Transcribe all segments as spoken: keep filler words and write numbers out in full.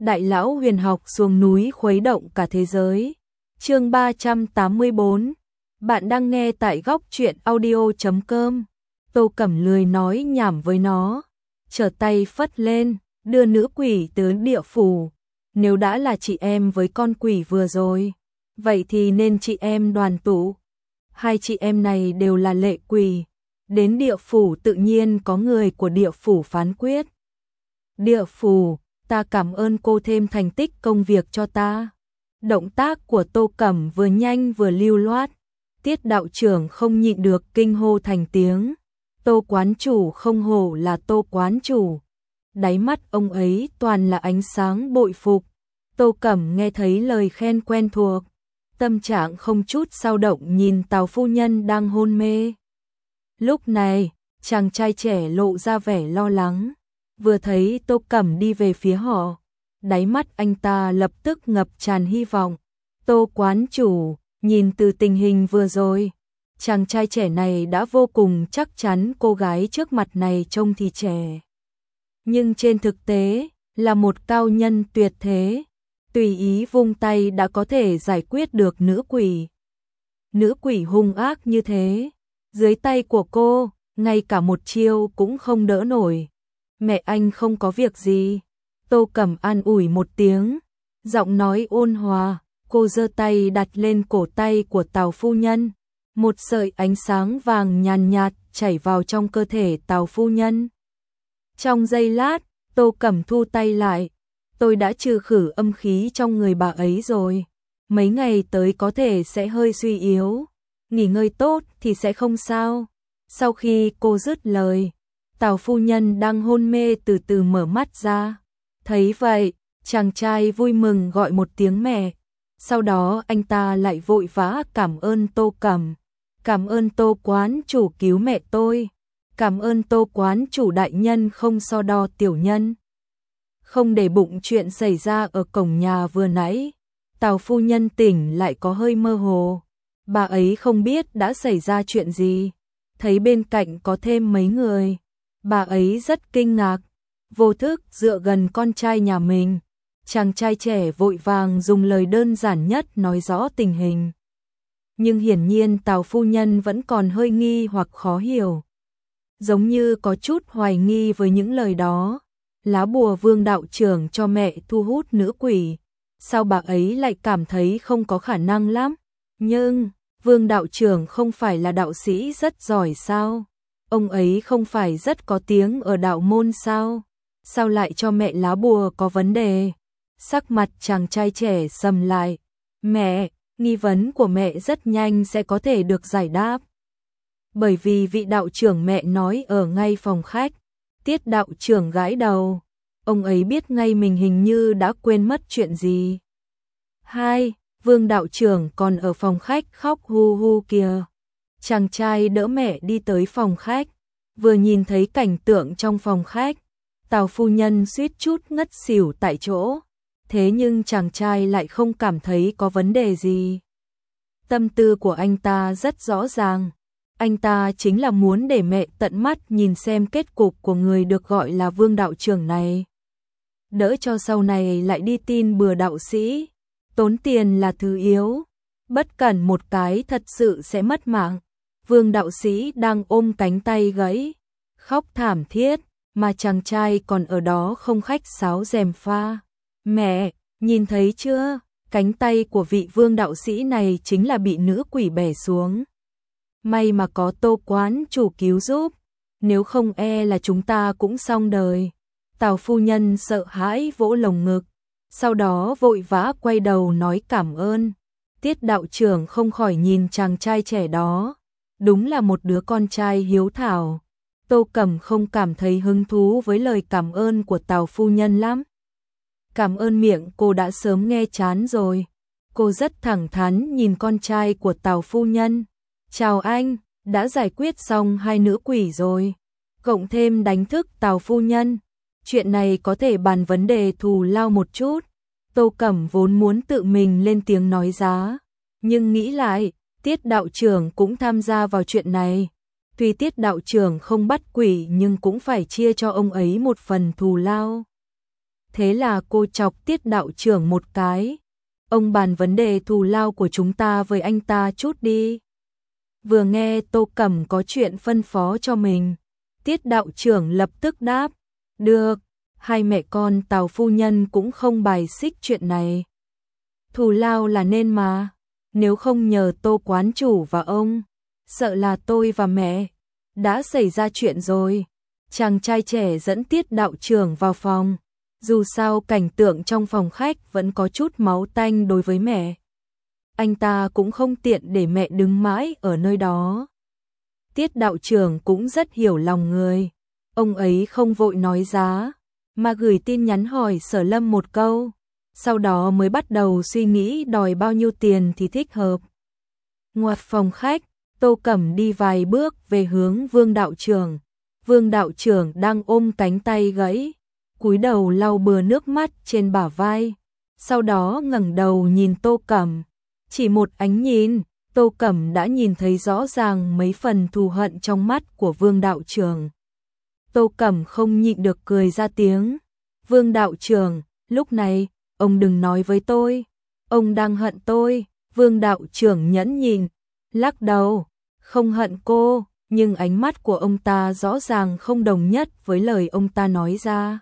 Đại lão huyền học xuống núi khuấy động cả thế giới. Chương ba trăm tám mươi tư. Bạn đang nghe tại góc truyện audio chấm com. Tô Cẩm lười nói nhảm với nó, trở tay phất lên, đưa nữ quỷ tới địa phủ. Nếu đã là chị em với con quỷ vừa rồi, vậy thì nên chị em đoàn tụ. Hai chị em này đều là lệ quỷ, đến địa phủ tự nhiên có người của địa phủ phán quyết. Địa phủ, ta cảm ơn cô thêm thành tích công việc cho ta. Động tác của Tô Cẩm vừa nhanh vừa lưu loát. Tiết đạo trưởng không nhịn được kinh hô thành tiếng. Tô quán chủ không hổ là Tô quán chủ. Đáy mắt ông ấy toàn là ánh sáng bội phục. Tô Cẩm nghe thấy lời khen quen thuộc, tâm trạng không chút dao động nhìn Tào phu nhân đang hôn mê. Lúc này, chàng trai trẻ lộ ra vẻ lo lắng, vừa thấy Tô Cẩm đi về phía họ, đáy mắt anh ta lập tức ngập tràn hy vọng. Tô quán chủ, nhìn từ tình hình vừa rồi, chàng trai trẻ này đã vô cùng chắc chắn cô gái trước mặt này trông thì trẻ, nhưng trên thực tế là một cao nhân tuyệt thế, tùy ý vung tay đã có thể giải quyết được nữ quỷ. Nữ quỷ hung ác như thế, dưới tay của cô, ngay cả một chiêu cũng không đỡ nổi. Mẹ anh không có việc gì. Tô Cẩm an ủi một tiếng, giọng nói ôn hòa, cô giơ tay đặt lên cổ tay của Tào phu nhân. Một sợi ánh sáng vàng nhàn nhạt chảy vào trong cơ thể Tào phu nhân. Trong giây lát, Tô Cẩm thu tay lại. Tôi đã trừ khử âm khí trong người bà ấy rồi. Mấy ngày tới có thể sẽ hơi suy yếu. Nghỉ ngơi tốt thì sẽ không sao. Sau khi cô dứt lời, Tào phu nhân đang hôn mê từ từ mở mắt ra. Thấy vậy, chàng trai vui mừng gọi một tiếng mẹ. Sau đó anh ta lại vội vã cảm ơn Tô Cẩm. Cảm ơn Tô quán chủ cứu mẹ tôi. Cảm ơn Tô quán chủ đại nhân không so đo tiểu nhân. Không để bụng chuyện xảy ra ở cổng nhà vừa nãy. Tào phu nhân tỉnh lại có hơi mơ hồ. Bà ấy không biết đã xảy ra chuyện gì. Thấy bên cạnh có thêm mấy người, bà ấy rất kinh ngạc. Vô thức dựa gần con trai nhà mình, chàng trai trẻ vội vàng dùng lời đơn giản nhất nói rõ tình hình. Nhưng hiển nhiên Tào phu nhân vẫn còn hơi nghi hoặc khó hiểu, giống như có chút hoài nghi với những lời đó. Lá bùa Vương đạo trưởng cho mẹ thu hút nữ quỷ, sao bà ấy lại cảm thấy không có khả năng lắm? Nhưng Vương đạo trưởng không phải là đạo sĩ rất giỏi sao? Ông ấy không phải rất có tiếng ở đạo môn sao? Sao lại cho mẹ lá bùa có vấn đề? Sắc mặt chàng trai trẻ sầm lại. Mẹ, nghi vấn của mẹ rất nhanh sẽ có thể được giải đáp. Bởi vì vị đạo trưởng mẹ nói ở ngay phòng khách. Tiết đạo trưởng gãi đầu. Ông ấy biết ngay mình hình như đã quên mất chuyện gì. Hai, Vương đạo trưởng còn ở phòng khách khóc hu hu kìa. Chàng trai đỡ mẹ đi tới phòng khách. Vừa nhìn thấy cảnh tượng trong phòng khách, Tào phu nhân suýt chút ngất xỉu tại chỗ. Thế nhưng chàng trai lại không cảm thấy có vấn đề gì. Tâm tư của anh ta rất rõ ràng. Anh ta chính là muốn để mẹ tận mắt nhìn xem kết cục của người được gọi là Vương đạo trưởng này. Đỡ cho sau này lại đi tin bừa đạo sĩ. Tốn tiền là thứ yếu. Bất cẩn một cái thật sự sẽ mất mạng. Vương đạo sĩ đang ôm cánh tay gãy, khóc thảm thiết, mà chàng trai còn ở đó không khách sáo gièm pha. Mẹ, nhìn thấy chưa? Cánh tay của vị Vương đạo sĩ này chính là bị nữ quỷ bẻ xuống. May mà có Tô quán chủ cứu giúp, nếu không e là chúng ta cũng xong đời. Tào phu nhân sợ hãi vỗ lồng ngực, sau đó vội vã quay đầu nói cảm ơn. Tiết đạo trưởng không khỏi nhìn chàng trai trẻ đó, đúng là một đứa con trai hiếu thảo. Tô Cẩm không cảm thấy hứng thú với lời cảm ơn của Tào phu nhân lắm. Cảm ơn miệng cô đã sớm nghe chán rồi. Cô rất thẳng thắn nhìn con trai của Tào phu nhân. Chào anh, đã giải quyết xong hai nữ quỷ rồi. Cộng thêm đánh thức Tào phu nhân. Chuyện này có thể bàn vấn đề thù lao một chút. Tô Cẩm vốn muốn tự mình lên tiếng nói giá, nhưng nghĩ lại, Tiết đạo trưởng cũng tham gia vào chuyện này. Tuy Tiết đạo trưởng không bắt quỷ nhưng cũng phải chia cho ông ấy một phần thù lao. Thế là cô chọc Tiết đạo trưởng một cái. Ông bàn vấn đề thù lao của chúng ta với anh ta chút đi. Vừa nghe Tô Cẩm có chuyện phân phó cho mình, Tiết đạo trưởng lập tức đáp, được, hai mẹ con Tào phu nhân cũng không bài xích chuyện này. Thù lao là nên mà, nếu không nhờ Tô quán chủ và ông, sợ là tôi và mẹ đã xảy ra chuyện rồi. Chàng trai trẻ dẫn Tiết đạo trưởng vào phòng, dù sao cảnh tượng trong phòng khách vẫn có chút máu tanh đối với mẹ. Anh ta cũng không tiện để mẹ đứng mãi ở nơi đó. Tiết đạo trưởng cũng rất hiểu lòng người, ông ấy không vội nói giá, mà gửi tin nhắn hỏi Sở Lâm một câu, sau đó mới bắt đầu suy nghĩ đòi bao nhiêu tiền thì thích hợp. Ngoặt phòng khách, Tô Cẩm đi vài bước về hướng Vương đạo trưởng. Vương đạo trưởng đang ôm cánh tay gãy, cúi đầu lau bừa nước mắt trên bả vai, sau đó ngẩng đầu nhìn Tô Cẩm. Chỉ một ánh nhìn, Tô Cẩm đã nhìn thấy rõ ràng mấy phần thù hận trong mắt của Vương đạo trưởng. Tô Cẩm không nhịn được cười ra tiếng. Vương đạo trưởng, lúc này, ông đừng nói với tôi, ông đang hận tôi. Vương đạo trưởng nhẫn nhịn, lắc đầu, không hận cô, nhưng ánh mắt của ông ta rõ ràng không đồng nhất với lời ông ta nói ra.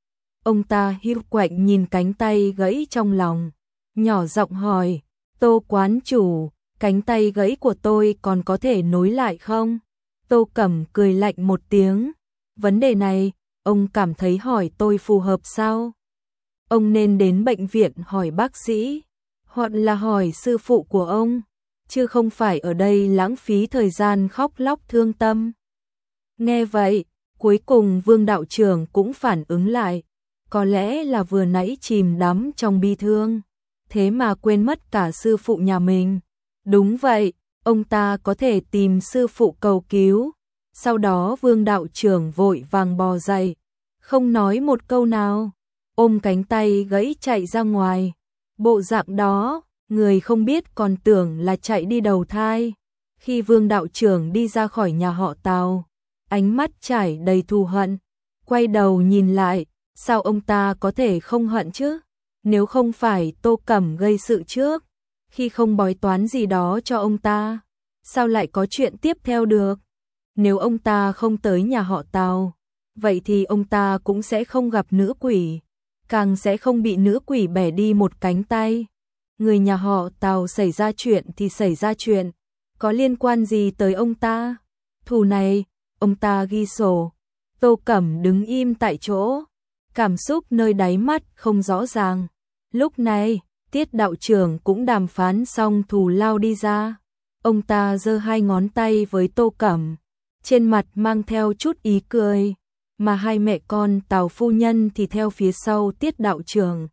Ông ta hiu quạnh nhìn cánh tay gãy trong lòng, nhỏ giọng hỏi, Tô quán chủ, cánh tay gãy của tôi còn có thể nối lại không? Tô Cẩm cười lạnh một tiếng, vấn đề này, ông cảm thấy hỏi tôi phù hợp sao? Ông nên đến bệnh viện hỏi bác sĩ, hoặc là hỏi sư phụ của ông, chứ không phải ở đây lãng phí thời gian khóc lóc thương tâm. Nghe vậy, cuối cùng Vương đạo trưởng cũng phản ứng lại, có lẽ là vừa nãy chìm đắm trong bi thương, thế mà quên mất cả sư phụ nhà mình. Đúng vậy, ông ta có thể tìm sư phụ cầu cứu. Sau đó Vương đạo trưởng vội vàng bò dậy, không nói một câu nào, ôm cánh tay gãy chạy ra ngoài. Bộ dạng đó, người không biết còn tưởng là chạy đi đầu thai. Khi Vương đạo trưởng đi ra khỏi nhà họ Tào, ánh mắt trải đầy thù hận, quay đầu nhìn lại, sao ông ta có thể không hận chứ? Nếu không phải Tô Cẩm gây sự trước, khi không bói toán gì đó cho ông ta, sao lại có chuyện tiếp theo được? Nếu ông ta không tới nhà họ Tào, vậy thì ông ta cũng sẽ không gặp nữ quỷ, càng sẽ không bị nữ quỷ bẻ đi một cánh tay. Người nhà họ Tào xảy ra chuyện thì xảy ra chuyện, có liên quan gì tới ông ta? Thù này, ông ta ghi sổ. Tô Cẩm đứng im tại chỗ, cảm xúc nơi đáy mắt không rõ ràng. Lúc này, Tiết đạo trưởng cũng đàm phán xong thù lao đi ra. Ông ta giơ hai ngón tay với Tô Cẩm, trên mặt mang theo chút ý cười, mà hai mẹ con Tào phu nhân thì theo phía sau Tiết đạo trưởng.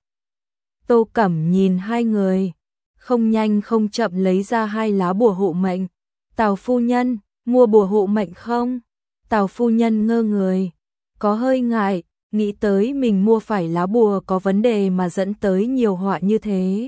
Tô Cẩm nhìn hai người, không nhanh không chậm lấy ra hai lá bùa hộ mệnh. Tào phu nhân, mua bùa hộ mệnh không? Tào phu nhân ngơ người, có hơi ngại, nghĩ tới mình mua phải lá bùa có vấn đề mà dẫn tới nhiều họa như thế.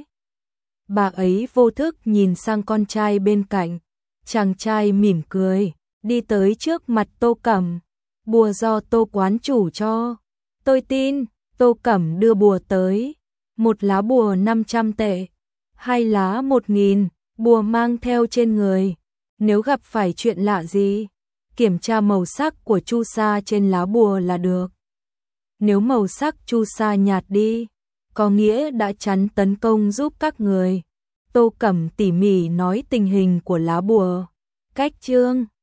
Bà ấy vô thức nhìn sang con trai bên cạnh, chàng trai mỉm cười, đi tới trước mặt Tô Cẩm. Bùa do Tô quán chủ cho. Tôi tin. Tô Cẩm đưa bùa tới. Một lá bùa năm trăm tệ, hai lá một nghìn, bùa mang theo trên người. Nếu gặp phải chuyện lạ gì, kiểm tra màu sắc của chu sa trên lá bùa là được. Nếu màu sắc chu sa nhạt đi, có nghĩa đã chắn tấn công giúp các người. Tô Cẩm tỉ mỉ nói tình hình của lá bùa, cách chương